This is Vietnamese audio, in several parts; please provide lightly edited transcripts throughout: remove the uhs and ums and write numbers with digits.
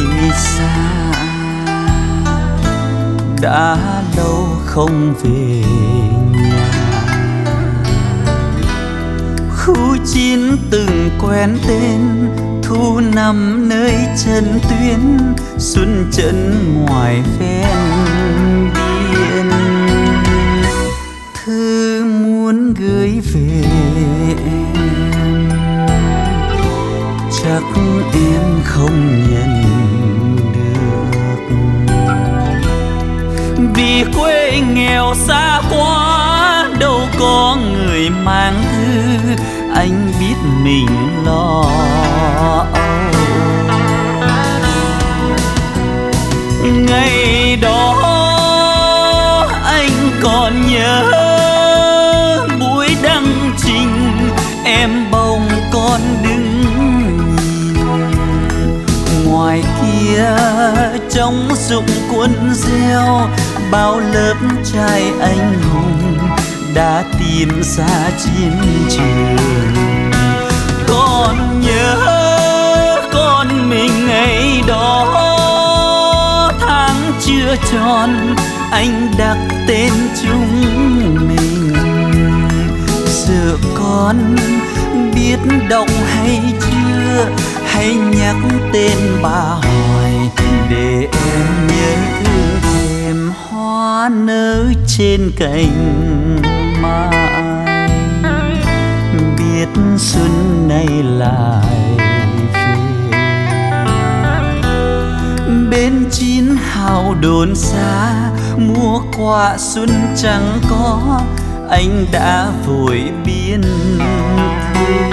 xa, đã lâu không về nhà. Khu 9 từng quen tên, thu nằm nơi chân tuyến, xuân chân ngoài ven biên. Thư muốn gửi về em, chắc em không nhận được, vì quê nghèo xa quá, đâu có người mang thư. Anh biết mình lo âu. Ngày đó anh còn nhớ buổi đăng trình, em bồng con đứng nhìn. Ngoài kia trong rụng quân gieo, bao lớp trai anh hùng đã tìm ra chiến trường. Còn nhớ con mình ngày đó, tháng chưa tròn anh đặt tên chúng mình. Giờ con biết đọc hay chưa, hãy nhắc tên bà hỏi, để em nhớ thương thêm hoa nở trên cành mai. Biết xuân này lại về, bên 9 hào đồn xa, mua quà xuân chẳng có, anh đã vội biên thư.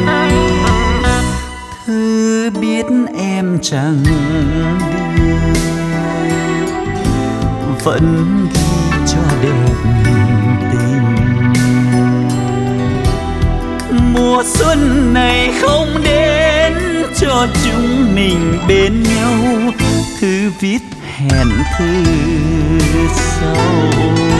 Thư biết em chẳng đưa, vẫn ghi cho đẹp tình. Mùa xuân này không đến cho chúng mình bên nhau, thư viết hẹn thư sau.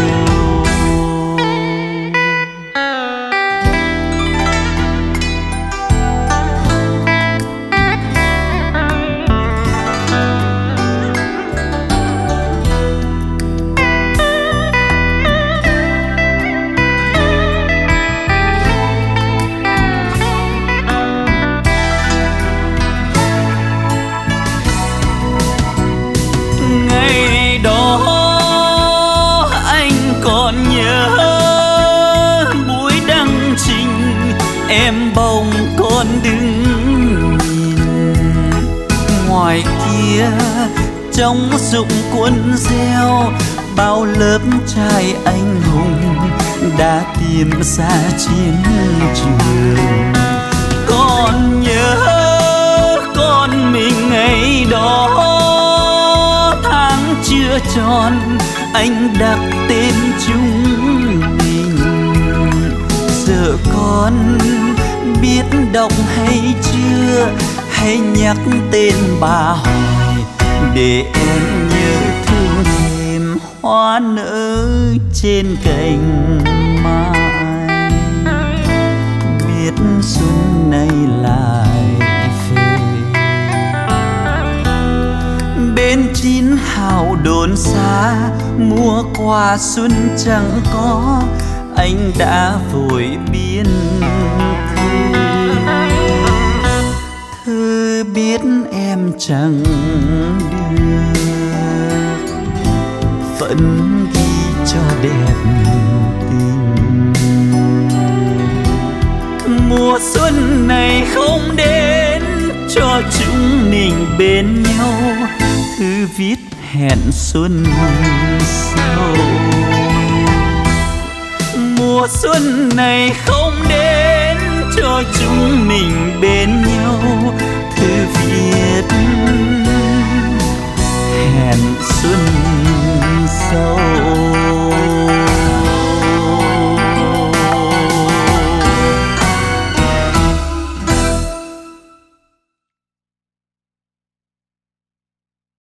Em bồng con đứng nhìn. Ngoài kia trong rụng quân gieo, bao lớp trai anh hùng đã tìm ra chiến trường. Còn nhớ con mình ngày đó, tháng chưa tròn anh đặt tên chúng mình. Giờ con biết đọc hay chưa, hãy nhắc tên bà hỏi, để em nhớ thương thêm hoa nở trên cành mai. Biết xuân này lại về, bên 9 hào đồn xa, mua quà xuân chẳng có, anh đã vội biên thư. Thư biết em chẳng đưa, vẫn ghi cho đẹp tình. Mùa xuân này không đến cho chúng mình bên nhau, thư viết hẹn xuân sau. Mùa xuân này không đến cho chúng mình bên nhau, thư viết